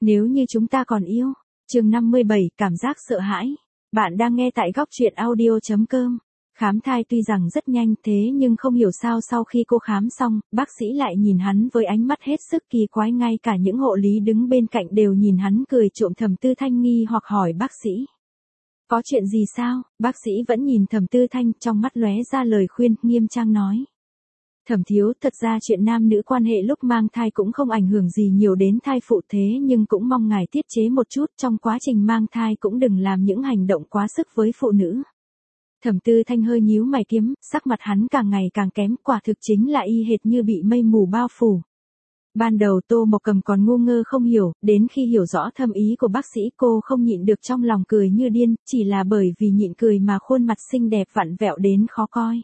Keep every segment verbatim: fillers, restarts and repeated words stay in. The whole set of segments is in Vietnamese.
Nếu như chúng ta còn yêu. Chương năm mươi bảy, cảm giác sợ hãi. Bạn đang nghe tại góc truyện audio chấm com. Khám thai tuy rằng rất nhanh thế nhưng không hiểu sao sau khi cô khám xong, bác sĩ lại nhìn hắn với ánh mắt hết sức kỳ quái, ngay cả những hộ lý đứng bên cạnh đều nhìn hắn cười trộm. Thẩm Tư Thanh nghi hoặc hỏi bác sĩ. Có chuyện gì sao? Bác sĩ vẫn nhìn Thẩm Tư Thanh, trong mắt lóe ra lời khuyên, nghiêm trang nói. Thẩm thiếu, thật ra chuyện nam nữ quan hệ lúc mang thai cũng không ảnh hưởng gì nhiều đến thai phụ, thế nhưng cũng mong ngài tiết chế một chút, trong quá trình mang thai cũng đừng làm những hành động quá sức với phụ nữ. Thẩm Tư Thanh hơi nhíu mày kiếm, sắc mặt hắn càng ngày càng kém, quả thực chính là y hệt như bị mây mù bao phủ. Ban đầu Tô Mộc Cầm còn ngu ngơ không hiểu, đến khi hiểu rõ thâm ý của bác sĩ cô không nhịn được trong lòng cười như điên, chỉ là bởi vì nhịn cười mà khuôn mặt xinh đẹp vặn vẹo đến khó coi.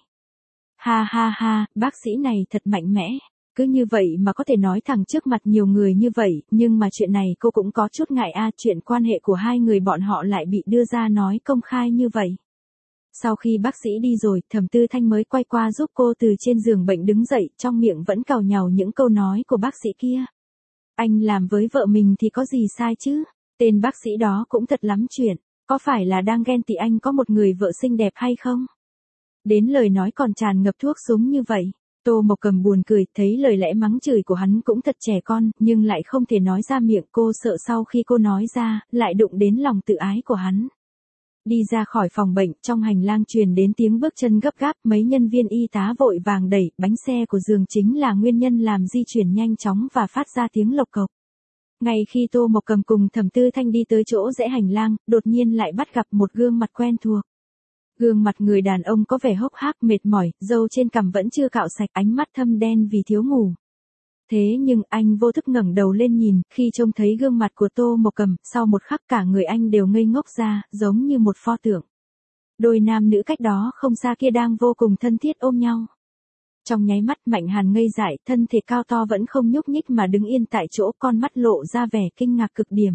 Ha ha ha, bác sĩ này thật mạnh mẽ, cứ như vậy mà có thể nói thẳng trước mặt nhiều người như vậy, nhưng mà chuyện này cô cũng có chút ngại a, chuyện quan hệ của hai người bọn họ lại bị đưa ra nói công khai như vậy. Sau khi bác sĩ đi rồi, Thẩm Tư Thanh mới quay qua giúp cô từ trên giường bệnh đứng dậy, trong miệng vẫn càu nhàu những câu nói của bác sĩ kia. Anh làm với vợ mình thì có gì sai chứ, tên bác sĩ đó cũng thật lắm chuyện, có phải là đang ghen tị anh có một người vợ xinh đẹp hay không? Đến lời nói còn tràn ngập thuốc súng như vậy. Tô Mộc Cầm buồn cười, thấy lời lẽ mắng chửi của hắn cũng thật trẻ con, nhưng lại không thể nói ra miệng, cô sợ sau khi cô nói ra, lại đụng đến lòng tự ái của hắn. Đi ra khỏi phòng bệnh, trong hành lang truyền đến tiếng bước chân gấp gáp, mấy nhân viên y tá vội vàng đẩy, bánh xe của giường chính là nguyên nhân làm di chuyển nhanh chóng và phát ra tiếng lộc cộc. Ngay khi Tô Mộc Cầm cùng Thẩm Tư Thanh đi tới chỗ rẽ hành lang, đột nhiên lại bắt gặp một gương mặt quen thuộc. Gương mặt người đàn ông có vẻ hốc hác mệt mỏi, râu trên cằm vẫn chưa cạo sạch, ánh mắt thâm đen vì thiếu ngủ. Thế nhưng anh vô thức ngẩng đầu lên nhìn, khi trông thấy gương mặt của Tô Mộc Cầm, sau một khắc cả người anh đều ngây ngốc ra, giống như một pho tượng. Đôi nam nữ cách đó không xa kia đang vô cùng thân thiết ôm nhau. Trong nháy mắt Mạnh Hàn ngây dại, thân thể cao to vẫn không nhúc nhích mà đứng yên tại chỗ, con mắt lộ ra vẻ kinh ngạc cực điểm.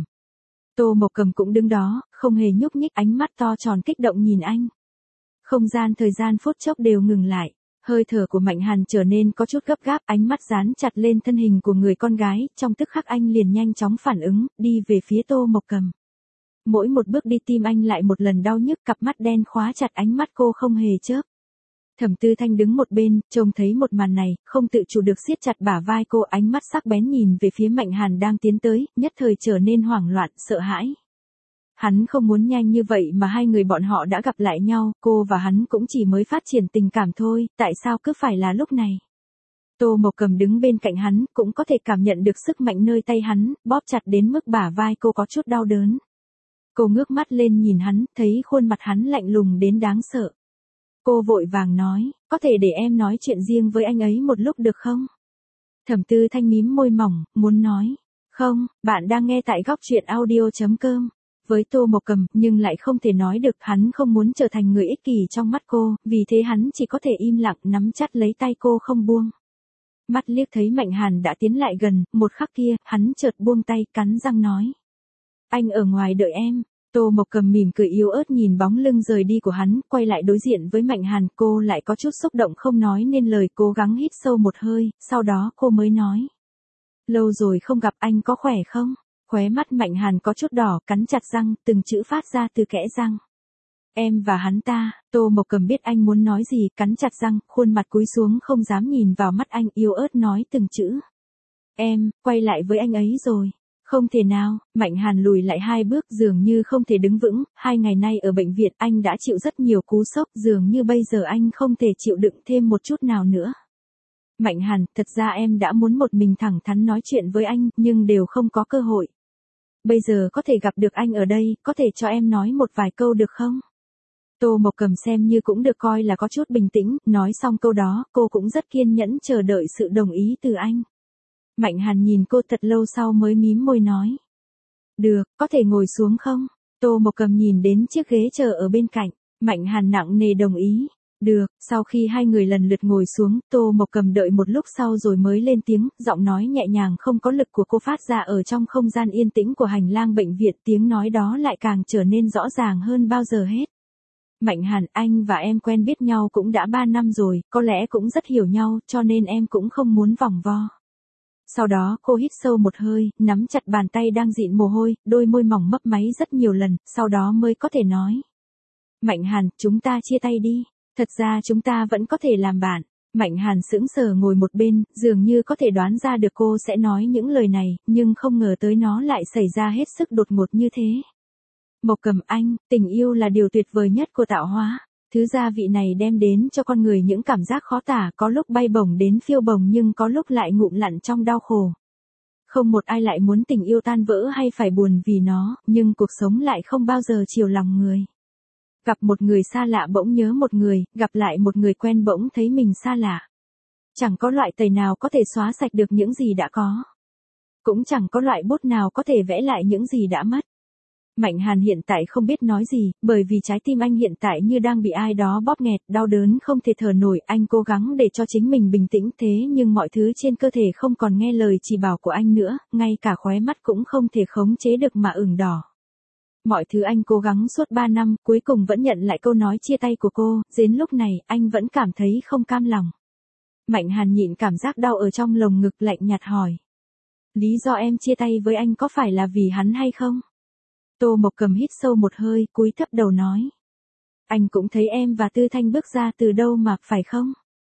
Tô Mộc Cầm cũng đứng đó, không hề nhúc nhích, ánh mắt to tròn kích động nhìn anh. Không gian thời gian phút chốc đều ngừng lại, hơi thở của Mạnh Hàn trở nên có chút gấp gáp, ánh mắt dán chặt lên thân hình của người con gái, trong tức khắc anh liền nhanh chóng phản ứng, đi về phía Tô Mộc Cầm. Mỗi một bước đi tim anh lại một lần đau nhức, cặp mắt đen khóa chặt ánh mắt cô không hề chớp. Thẩm Tư Thanh đứng một bên, trông thấy một màn này, không tự chủ được siết chặt bả vai cô, ánh mắt sắc bén nhìn về phía Mạnh Hàn đang tiến tới, nhất thời trở nên hoảng loạn, sợ hãi. Hắn không muốn nhanh như vậy mà hai người bọn họ đã gặp lại nhau, cô và hắn cũng chỉ mới phát triển tình cảm thôi, tại sao cứ phải là lúc này? Tô Mộc Cầm đứng bên cạnh hắn, cũng có thể cảm nhận được sức mạnh nơi tay hắn, bóp chặt đến mức bả vai cô có chút đau đớn. Cô ngước mắt lên nhìn hắn, thấy khuôn mặt hắn lạnh lùng đến đáng sợ. Cô vội vàng nói, có thể để em nói chuyện riêng với anh ấy một lúc được không? Thẩm Tư Thanh mím môi mỏng, muốn nói. Không, bạn đang nghe tại góc truyện audio chấm com. Với Tô Mộc Cầm, nhưng lại không thể nói được, hắn không muốn trở thành người ích kỷ trong mắt cô, vì thế hắn chỉ có thể im lặng nắm chặt lấy tay cô không buông. Mắt liếc thấy Mạnh Hàn đã tiến lại gần, một khắc kia, hắn chợt buông tay, cắn răng nói. Anh ở ngoài đợi em. Tô Mộc Cầm mỉm cười yếu ớt nhìn bóng lưng rời đi của hắn, quay lại đối diện với Mạnh Hàn, cô lại có chút xúc động không nói nên lời, cố gắng hít sâu một hơi, sau đó cô mới nói. Lâu rồi không gặp, anh có khỏe không? Khóe mắt Mạnh Hàn có chút đỏ, cắn chặt răng, từng chữ phát ra từ kẽ răng. Em và hắn ta. Tô Mộc Cầm biết anh muốn nói gì, cắn chặt răng, khuôn mặt cúi xuống không dám nhìn vào mắt anh, yếu ớt nói từng chữ. Em, quay lại với anh ấy rồi. Không thể nào. Mạnh Hàn lùi lại hai bước, dường như không thể đứng vững, hai ngày nay ở bệnh viện anh đã chịu rất nhiều cú sốc, dường như bây giờ anh không thể chịu đựng thêm một chút nào nữa. Mạnh Hàn, thật ra em đã muốn một mình thẳng thắn nói chuyện với anh, nhưng đều không có cơ hội. Bây giờ có thể gặp được anh ở đây, có thể cho em nói một vài câu được không? Tô Mộc Cầm xem như cũng được coi là có chút bình tĩnh, nói xong câu đó, cô cũng rất kiên nhẫn chờ đợi sự đồng ý từ anh. Mạnh Hàn nhìn cô thật lâu sau mới mím môi nói. Được, có thể ngồi xuống không? Tô Mộc Cầm nhìn đến chiếc ghế chờ ở bên cạnh, Mạnh Hàn nặng nề đồng ý. Được, sau khi hai người lần lượt ngồi xuống, Tô Mộc Cầm đợi một lúc sau rồi mới lên tiếng, giọng nói nhẹ nhàng không có lực của cô phát ra ở trong không gian yên tĩnh của hành lang bệnh viện, tiếng nói đó lại càng trở nên rõ ràng hơn bao giờ hết. Mạnh Hàn, anh và em quen biết nhau cũng đã ba năm rồi, có lẽ cũng rất hiểu nhau, cho nên em cũng không muốn vòng vo. Sau đó cô hít sâu một hơi, nắm chặt bàn tay đang dịn mồ hôi, đôi môi mỏng mấp máy rất nhiều lần, sau đó mới có thể nói. Mạnh Hàn, chúng ta chia tay đi. Thật ra chúng ta vẫn có thể làm bạn. Mạnh Hàn sững sờ ngồi một bên, dường như có thể đoán ra được cô sẽ nói những lời này, nhưng không ngờ tới nó lại xảy ra hết sức đột ngột như thế. Mộc Cầm anh, tình yêu là điều tuyệt vời nhất của tạo hóa. Thứ gia vị này đem đến cho con người những cảm giác khó tả, có lúc bay bổng đến phiêu bồng nhưng có lúc lại ngụm lặn trong đau khổ. Không một ai lại muốn tình yêu tan vỡ hay phải buồn vì nó, nhưng cuộc sống lại không bao giờ chiều lòng người. Gặp một người xa lạ bỗng nhớ một người, gặp lại một người quen bỗng thấy mình xa lạ. Chẳng có loại tẩy nào có thể xóa sạch được những gì đã có. Cũng chẳng có loại bút nào có thể vẽ lại những gì đã mất. Mạnh Hàn hiện tại không biết nói gì, bởi vì trái tim anh hiện tại như đang bị ai đó bóp nghẹt, đau đớn không thể thở nổi, anh cố gắng để cho chính mình bình tĩnh thế nhưng mọi thứ trên cơ thể không còn nghe lời chỉ bảo của anh nữa, ngay cả khóe mắt cũng không thể khống chế được mà ửng đỏ. Mọi thứ anh cố gắng suốt ba năm, cuối cùng vẫn nhận lại câu nói chia tay của cô, đến lúc này, anh vẫn cảm thấy không cam lòng. Mạnh Hàn nhịn cảm giác đau ở trong lồng ngực lạnh nhạt hỏi. Lý do em chia tay với anh có phải là vì hắn hay không? Tô Mộc Cầm hít sâu một hơi, cúi thấp đầu nói. Anh cũng thấy em và Tư Thanh bước ra từ đâu mà, phải không?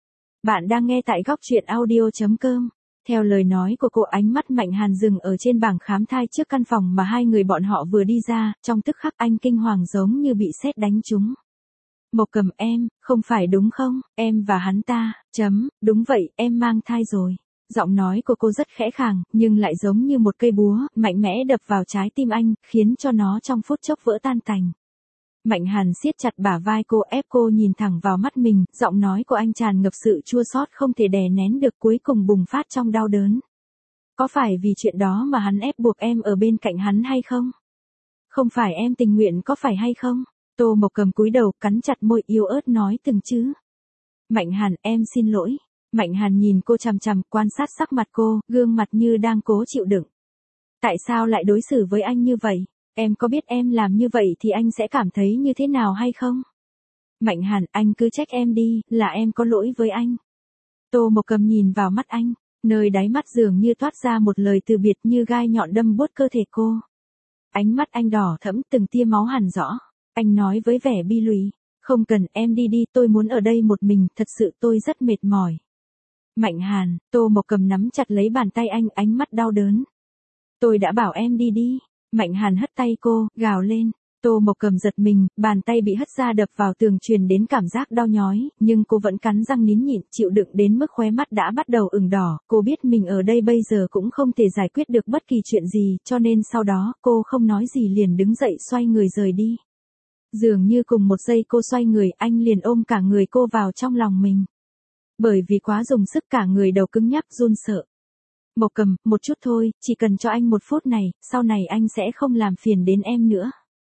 Bạn đang nghe tại góc truyện audio chấm com. Theo lời nói của cô, ánh mắt Mạnh Hàn dừng ở trên bảng khám thai trước căn phòng mà hai người bọn họ vừa đi ra, trong tức khắc anh kinh hoàng giống như bị sét đánh trúng. Mộc Cầm em, không phải đúng không, em và hắn ta, chấm, đúng vậy, em mang thai rồi. Giọng nói của cô rất khẽ khàng, nhưng lại giống như một cây búa, mạnh mẽ đập vào trái tim anh, khiến cho nó trong phút chốc vỡ tan tành. Mạnh Hàn siết chặt bả vai cô, ép cô nhìn thẳng vào mắt mình, giọng nói của anh tràn ngập sự chua xót không thể đè nén được, cuối cùng bùng phát trong đau đớn. Có phải vì chuyện đó mà hắn ép buộc em ở bên cạnh hắn hay không? Không phải em tình nguyện có phải hay không? Tô Mộc Cầm cúi đầu, cắn chặt môi yếu ớt nói từng chữ. Mạnh Hàn, em xin lỗi. Mạnh Hàn nhìn cô chằm chằm, quan sát sắc mặt cô, gương mặt như đang cố chịu đựng. Tại sao lại đối xử với anh như vậy? Em có biết em làm như vậy thì anh sẽ cảm thấy như thế nào hay không? Mạnh Hàn, anh cứ trách em đi, là em có lỗi với anh. Tô Mộc Cầm nhìn vào mắt anh, nơi đáy mắt dường như toát ra một lời từ biệt như gai nhọn đâm buốt cơ thể cô. Ánh mắt anh đỏ thẫm, từng tia máu hằn rõ. Anh nói với vẻ bi lụy, không cần, em đi đi, tôi muốn ở đây một mình, thật sự tôi rất mệt mỏi. Mạnh Hàn, Tô Mộc Cầm nắm chặt lấy bàn tay anh, ánh mắt đau đớn. Tôi đã bảo em đi đi. Mạnh Hàn hất tay cô, gào lên. Tô Mộc Cầm giật mình, bàn tay bị hất ra đập vào tường truyền đến cảm giác đau nhói, nhưng cô vẫn cắn răng nín nhịn, chịu đựng đến mức khóe mắt đã bắt đầu ửng đỏ. Cô biết mình ở đây bây giờ cũng không thể giải quyết được bất kỳ chuyện gì, cho nên sau đó cô không nói gì liền đứng dậy xoay người rời đi. Dường như cùng một giây cô xoay người, anh liền ôm cả người cô vào trong lòng mình. Bởi vì quá dùng sức cả người đầu cứng nhắc run sợ. Mộc Cầm, một chút thôi, chỉ cần cho anh một phút này, sau này anh sẽ không làm phiền đến em nữa.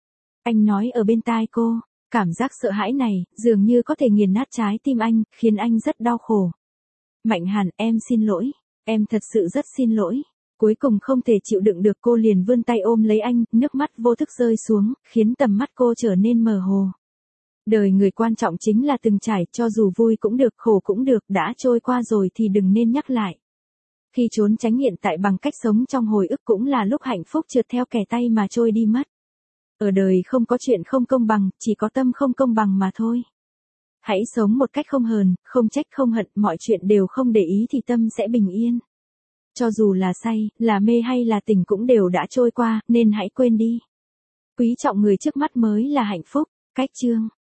Anh nói ở bên tai cô, cảm giác sợ hãi này, dường như có thể nghiền nát trái tim anh, khiến anh rất đau khổ. Mạnh Hàn, em xin lỗi, em thật sự rất xin lỗi. Cuối cùng không thể chịu đựng được cô liền vươn tay ôm lấy anh, nước mắt vô thức rơi xuống, khiến tầm mắt cô trở nên mờ hồ. Đời người quan trọng chính là từng trải, cho dù vui cũng được, khổ cũng được, đã trôi qua rồi thì đừng nên nhắc lại. Khi trốn tránh hiện tại bằng cách sống trong hồi ức cũng là lúc hạnh phúc trượt theo kẻ tay mà trôi đi mất. Ở đời không có chuyện không công bằng, chỉ có tâm không công bằng mà thôi. Hãy sống một cách không hờn, không trách không hận, mọi chuyện đều không để ý thì tâm sẽ bình yên. Cho dù là say, là mê hay là tỉnh cũng đều đã trôi qua, nên hãy quên đi. Quý trọng người trước mắt mới là hạnh phúc. Cách chương